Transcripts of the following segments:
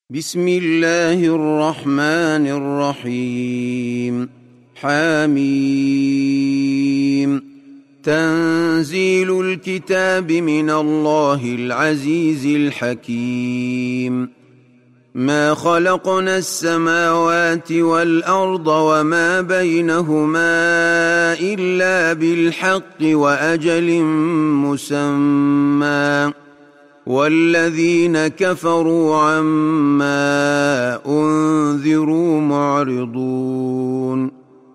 بسم الله الرحمن الرحيم حميم تنزيل الكتاب من الله العزيز الحكيم ما خلقنا السماوات والأرض وما بينهما إلا بالحق وأجل مسمى والذين كفروا عما أنذروا معرضون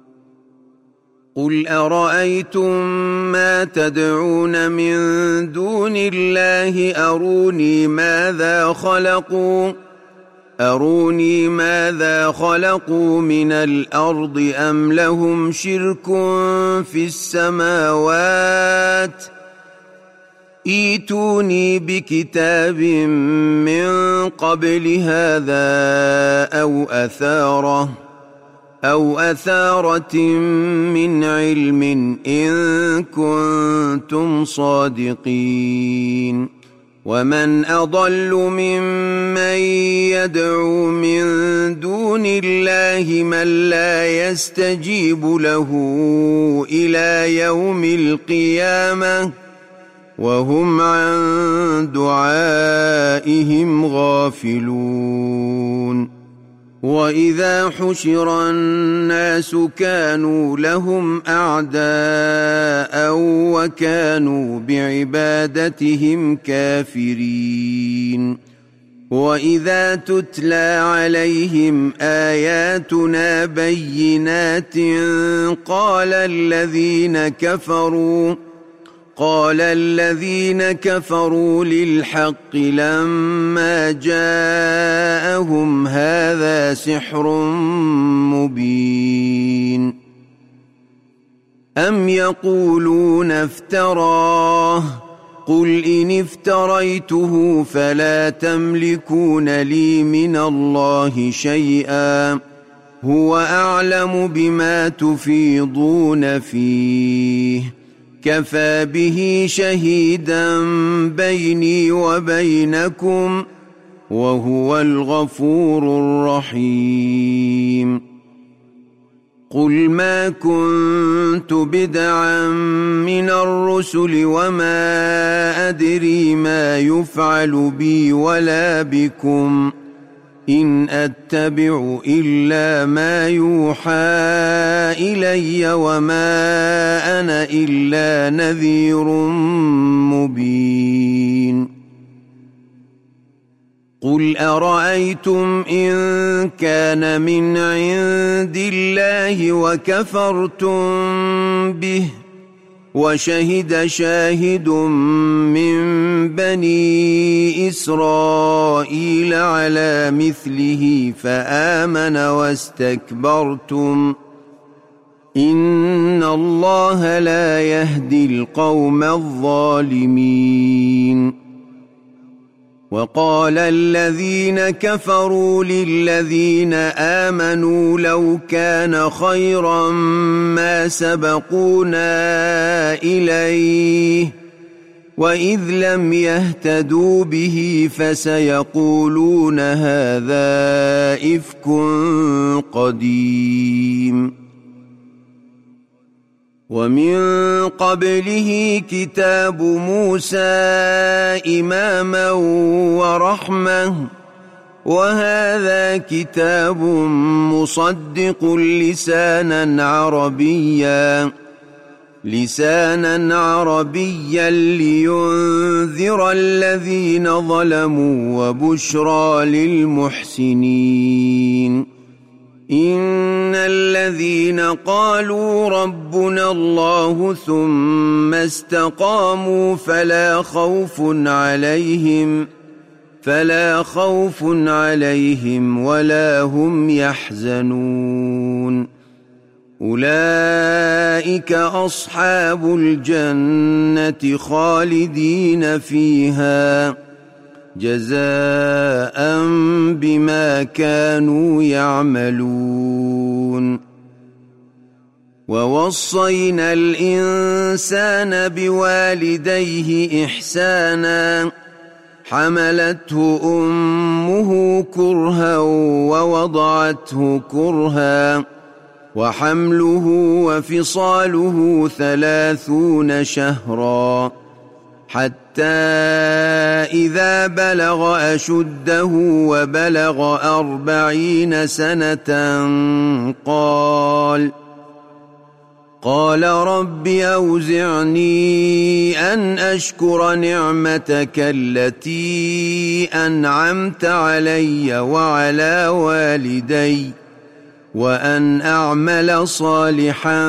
قل أرأيتم ما تدعون من دون الله أروني ماذا خلقوا من الأرض أم لهم شرك في السماوات ائتوني بكتاب من قبل هذا أو أثارة من علم إن كنتم صادقين ومن أضل ممن يدعو من دون الله من لا يستجيب له إلى يوم القيامة وهم عن دعائهم غافلون وإذا حشر الناس كانوا لهم أعداء وكانوا بعبادتهم كافرين وإذا تتلى عليهم آياتنا بينات قال الذين كفروا للحق لما جاءهم هذا سحر مبين أم يقولون افتراه قل إن افتريته فلا تملكون لي من الله شيئا هو أعلم بما تفيضون فيه كفى به شهيدا بيني وبينكم وهو الغفور الرحيم قل ما كنت بدعا من الرسل وما أدري ما يفعل بي ولا بكم إن أتبع إلا ما يوحى إلي وما أنا إلا نذير مبين قل أرأيتم إن كان من عند الله وكفرتم به وشهد شاهد من بني إسرائيل على مثله فآمن واستكبرتم إن الله لا يهدي القوم الظالمين وقال الذين كفروا للذين آمنوا لو كان خيرا ما سبقونا إليه وإذ لم يهتدوا به فسيقولون هذا إفك قديم ومن قبله كتاب موسى إماما ورحمة وهذا كتاب مصدق لسانا عربيا لينذر الذين ظلموا وبشرى للمحسنين إن الذين قالوا ربنا الله ثم استقاموا فلا خوف عليهم ولا هم يحزنون أولئك أصحاب الجنة خالدين فيها جزاء بما كانوا يعملون ووصينا الإنسان بوالديه إحسانا حملته أمه كرها ووضعته كرها وحمله وفصاله 30 شهرا حتى إذا بلغ أشده وبلغ 40 سنة قال رب أوزعني أن أشكر نعمتك التي أنعمت علي وعلى والدي وأن أعمل صالحا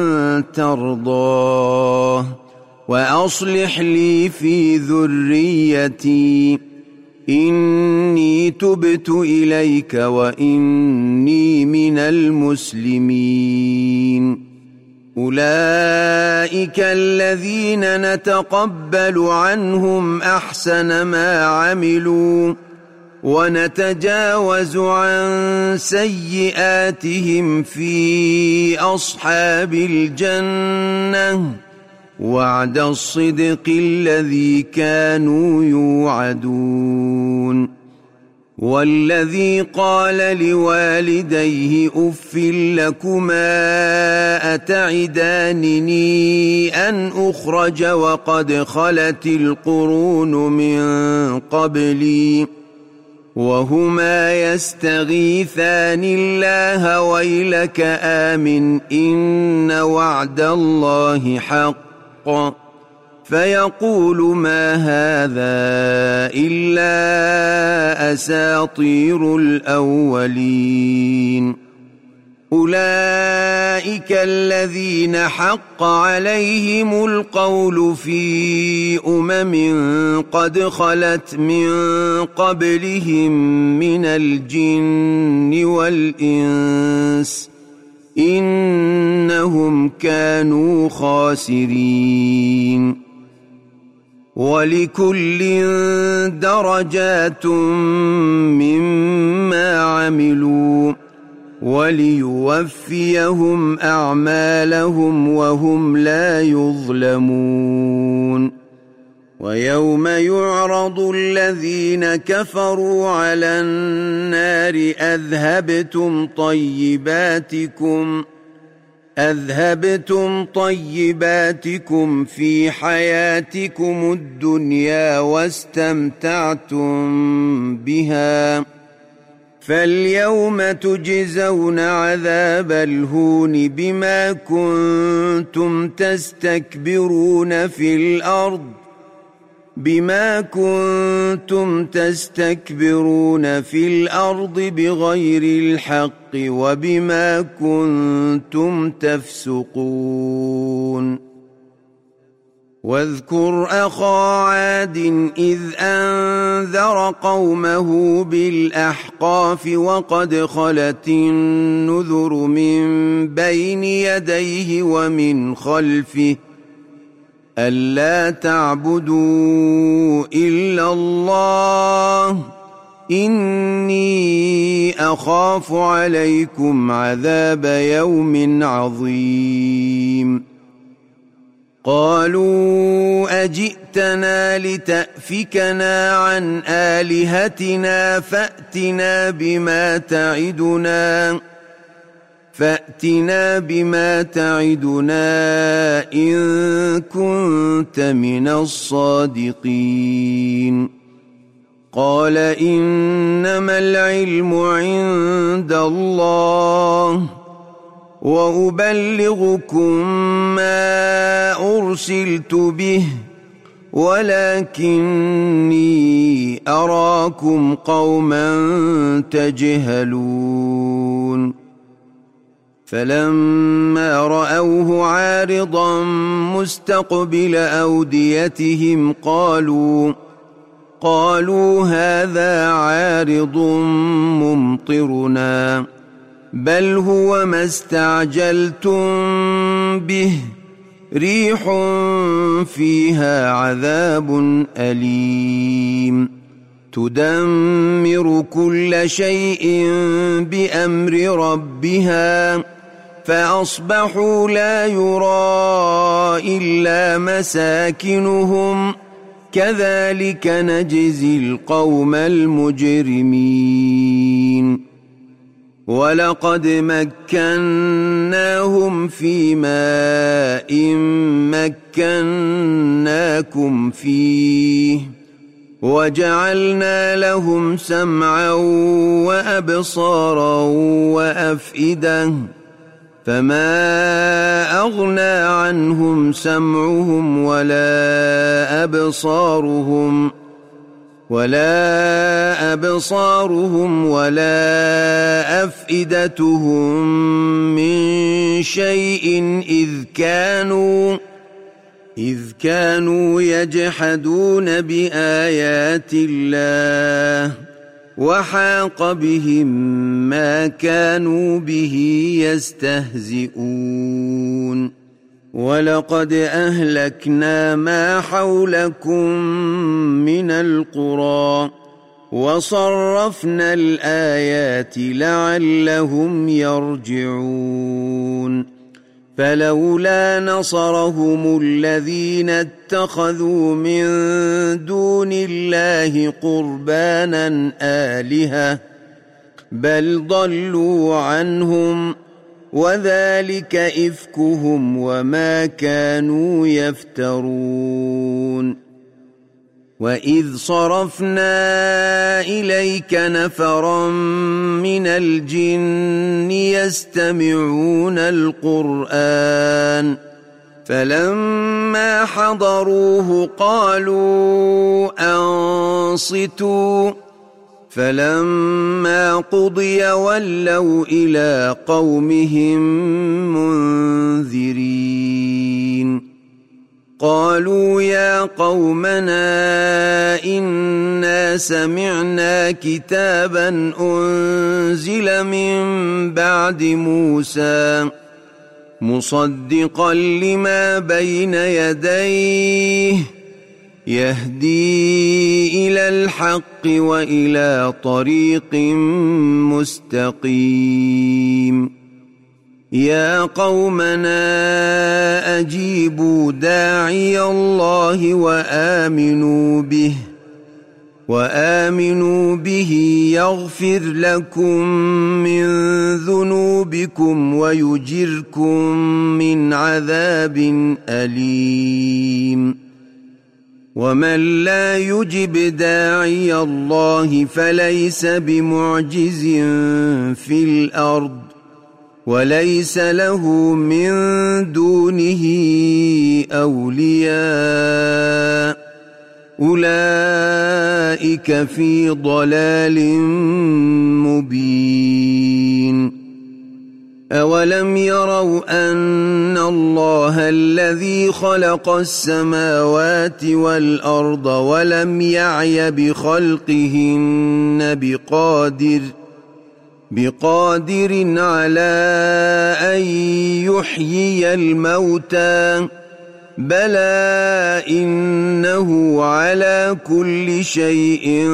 ترضاه وأصلح لي في ذريتي إني تبت إليك وإني من المسلمين. أولئك الذين نتقبل عنهم أحسن ما عملوا ونتجاوز عن سيئاتهم في أصحاب الجنة وعد الصدق الذي كانوا يوعدون. والذي قال لوالديه أف لكما أتعدانني أن أخرج وقد خلت القرون من قبلي وهما يستغيثان الله ويلك آمن إن وعد الله حق فيقول ما هذا إلا أساطير الأولين. أولئك الذين حق عليهم القول في قد خلت من قبلهم من الجن والإنس إنهم كانوا خاسرين. ولكل درجات مما عملوا وليوفيهم أعمالهم وهم لا يظلمون. ويوم يعرض الذين كفروا على النار أذهبتم طيباتكم في حياتكم الدنيا واستمتعتم بها فاليوم تجزون عذاب الهون بما كنتم تستكبرون في الأرض بغير الحق وبما كنتم تفسقون. واذكر أخا عاد إذ أنذر قومه بالأحقاف وقد خلت النذر من بين يديه ومن خلفه ألا تعبدوا إلا الله إني أخاف عليكم عذاب يوم عظيم. قالوا أجئتنا لتأفكنا عن آلهتنا فأتنا بما تعدنا إن كنت من الصادقين. قال إنما العلم عند الله وأبلغكم ما أرسلت به ولكني أراكم قوما تجهلون. فلما رأوه عارضا مستقبل أوديتهم قالوا هذا عارض ممطرنا بل هو ما استعجلتم به ريح فيها عذاب أليم تدمر كل شيء بأمر ربها فأصبحوا لا يرى إلا مساكنهم كذلك نجزي القوم المجرمين ولقد مكناهم في ماء مكناكم فيه وجعلنا لهم سمعا وأبصارا وأفئدة فما أغنى عنهم سمعهم ولا أبصارهم ولا أفئدتهم من شيء إذ كانوا يجحدون بآيات الله وحاق بهم ما كانوا به يستهزئون ولقد أهلكنا ما حولكم من القرى وصرفنا الآيات لعلهم يرجعون فلولا نصرهم الذين اتخذوا من دون الله قربانا آلهة بل ضلوا عنهم وذلك إفكهم وما كانوا يفترون وإذ صرفنا إليك نفرا من الجن يستمعون القرآن فلما حضروه قالوا أنصتوا فلما قضي ولوا إلى قومهم منذرين قالوا يا قومنا إنا سمعنا كتابا أنزل من بعد موسى مصدقا لما بين يديه يهدي إلى الحق وإلى طريق مستقيم يا قومنا أجيبوا داعي الله وآمنوا به يغفر لكم من ذنوبكم ويجركم من عذاب أليم ومن لا يجب داعي الله فليس بمعجز في الأرض وليس له من دونه أولياء أولئك في ضلال مبين أولم يروا أن الله الذي خلق السماوات والأرض ولم يعي بخلقهن بقادر على أن يحيي الموتى بلى إنه على كل شيء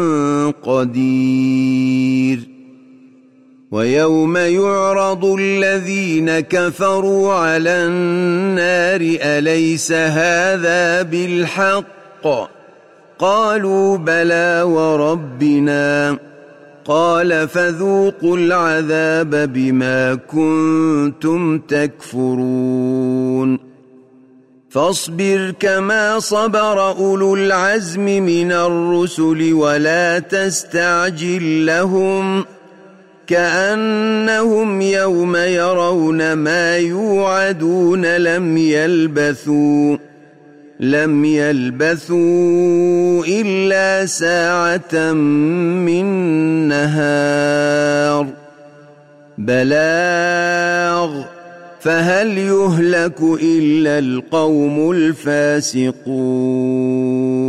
قدير ويوم يعرض الذين كفروا على النار أليس هذا بالحق قالوا بلى وربنا قال فذوقوا العذاب بما كنتم تكفرون فاصبر كما صبر أولو العزم من الرسل ولا تستعجل لهم كأنهم يوم يرون ما يوعدون لم يلبثوا إلا ساعة من نهار بلاغ فهل يهلك إلا القوم الفاسقون